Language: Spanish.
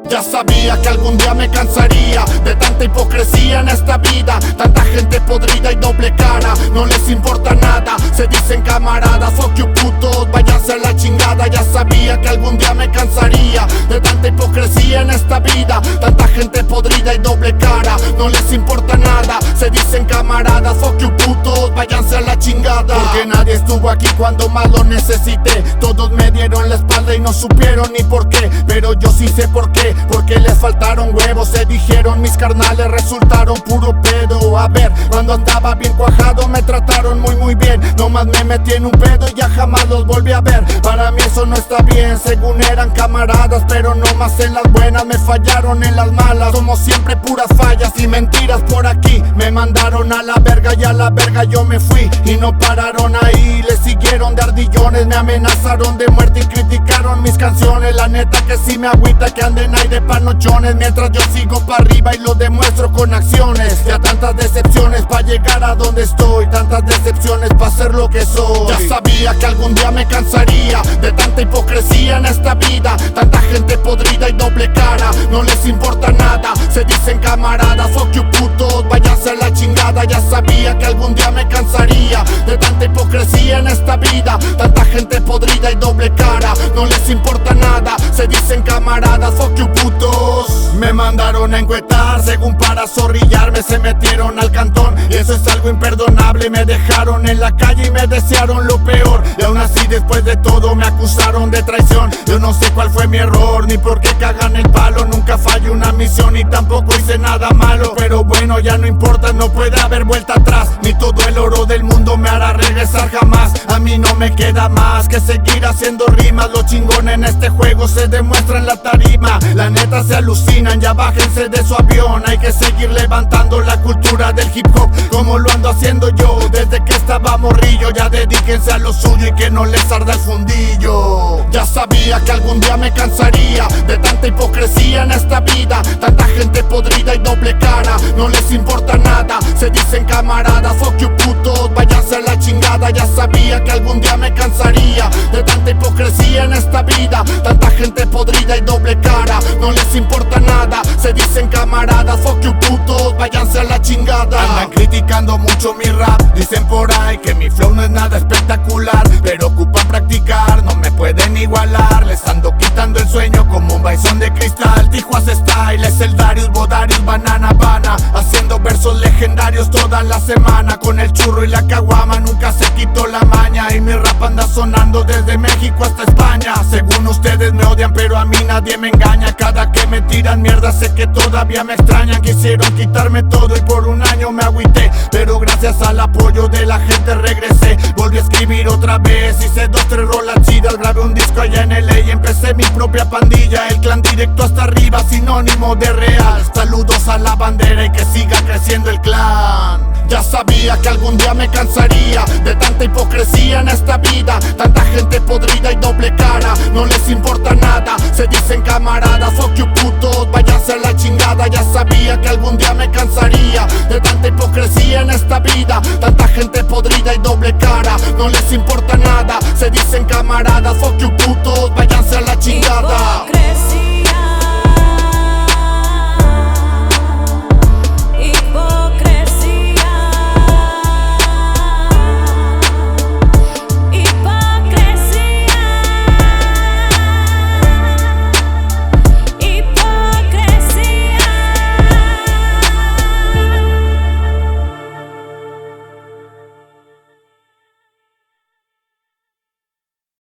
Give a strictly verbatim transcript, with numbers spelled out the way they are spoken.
Ya sabía que algún día me cansaría de tanta hipocresía en esta vida, tanta gente podrida y doble cara, no les importa nada, se dicen camaradas, fuck you putos, váyanse a la chingada. Ya sabía que algún día me cansaría de tanta hipocresía en esta vida, tanta gente podrida y doble cara, no les importa nada, se dicen camaradas, fuck you putos, váyanse a la chingada. Porque nadie estuvo aquí cuando más lo necesité, todos me dieron la espalda y no supieron ni por qué, pero yo sí sé por qué. Porque les faltaron huevos, se dijeron mis carnales, resultaron puro pedo. A ver, cuando andaba bien cuajado me trataron muy muy bien, nomás me metí en un pedo y ya jamás los volví a ver. Para mí eso no está bien, según eran camaradas, pero nomás en las buenas me fallaron, en las malas somos siempre puras fallas y mentiras por aquí. Me mandaron a la verga y a la verga yo me fui, y no pararon ahí, le siguieron de ardillones, me amenazaron de muerte y criticaron mis canciones. La neta que sí me agüita que anden ahí de panochones, mientras yo sigo para arriba y lo demuestro con acciones. Ya tantas decepciones pa' llegar a donde estoy, tantas decepciones pa' ser lo que soy. Ya sabía que algún día me cansaría de tanta hipocresía en esta vida, tanta gente podrida y doble cara, no les importa nada, se dicen camaradas, fuck you putos, váyanse a la chingada. Ya sabía que algún día me cansaría de tanta hipocresía en esta vida, tanta gente podrida y doble cara, no les importa nada, se dicen camaradas, fuck you putos. Me mandaron a encuetar según para zorrillarme, se metieron al cantón y eso es algo imperdonable. Me dejaron en la calle y me desearon lo peor, y aún así después de todo me acusaron de traición. Yo no sé cuál fue mi error ni por qué cagan el palo, nunca fallé una misión y tampoco hice nada malo, pero bueno ya no importa, no puede haber vuelta atrás, ni todo el oro del mundo me hará regresar jamás. A mí no me queda más que seguir haciendo rimas, lo chingón en este juego se demuestra en la tarima. La neta se alucinan, ya bájense de su avión, hay que seguir levantando la cultura del hip hop como lo ando haciendo yo desde que estaba morrillo. Ya dedíquense a lo suyo y que no les arda el fundillo. Ya sabía que algún día me cansaría de tanta hipocresía en esta vida, tanta gente podrida y doble cara, no les importa nada, se dicen camaradas, fuck you putos, váyanse a la chingada. Ya sabía que algún día me cansaría de tanta hipocresía en esta vida, tanta gente podrida y doble cara, no les importa nada, se dicen camaradas, fuck you putos, váyanse a la chingada. Andan criticando mucho mi rap, dicen por ahí que mi flow no es nada espectacular, pero ocupan practicar, no me pueden igualar. Les ando quitando el sueño como un bison de cristal. Tijuas Style es el Darius, Bodarius, Banana Bana, haciendo versos legendarios toda la semana. Con el churro y la caguama nunca se quitó la maña, y mi rap anda sonando desde México hasta España. Según ustedes me odian pero a mí nadie me engaña, cada que me tiran mierda sé que todavía me extrañan. Quisieron quitarme todo y por un año me agüité, pero gracias al apoyo de la gente regresé. Volví a escribir otra vez, hice dos, tres rolas chidas, grabé un disco allá en L A y empecé mi propia pandilla. El clan directo hasta arriba, sinónimo de real. Saludos a la bandera y que siga creciendo el clan. Ya sabía que algún día me cansaría de tanta hipocresía en esta vida, tanta gente podrida y doble cara, no les importa nada, se dicen camaradas, fuck you putos, váyanse a la chingada. Ya sabía que algún día me cansaría de tanta hipocresía en esta vida, tanta gente podrida y doble cara, no les importa nada, se dicen camaradas, fuck you putos, váyanse a la chingada.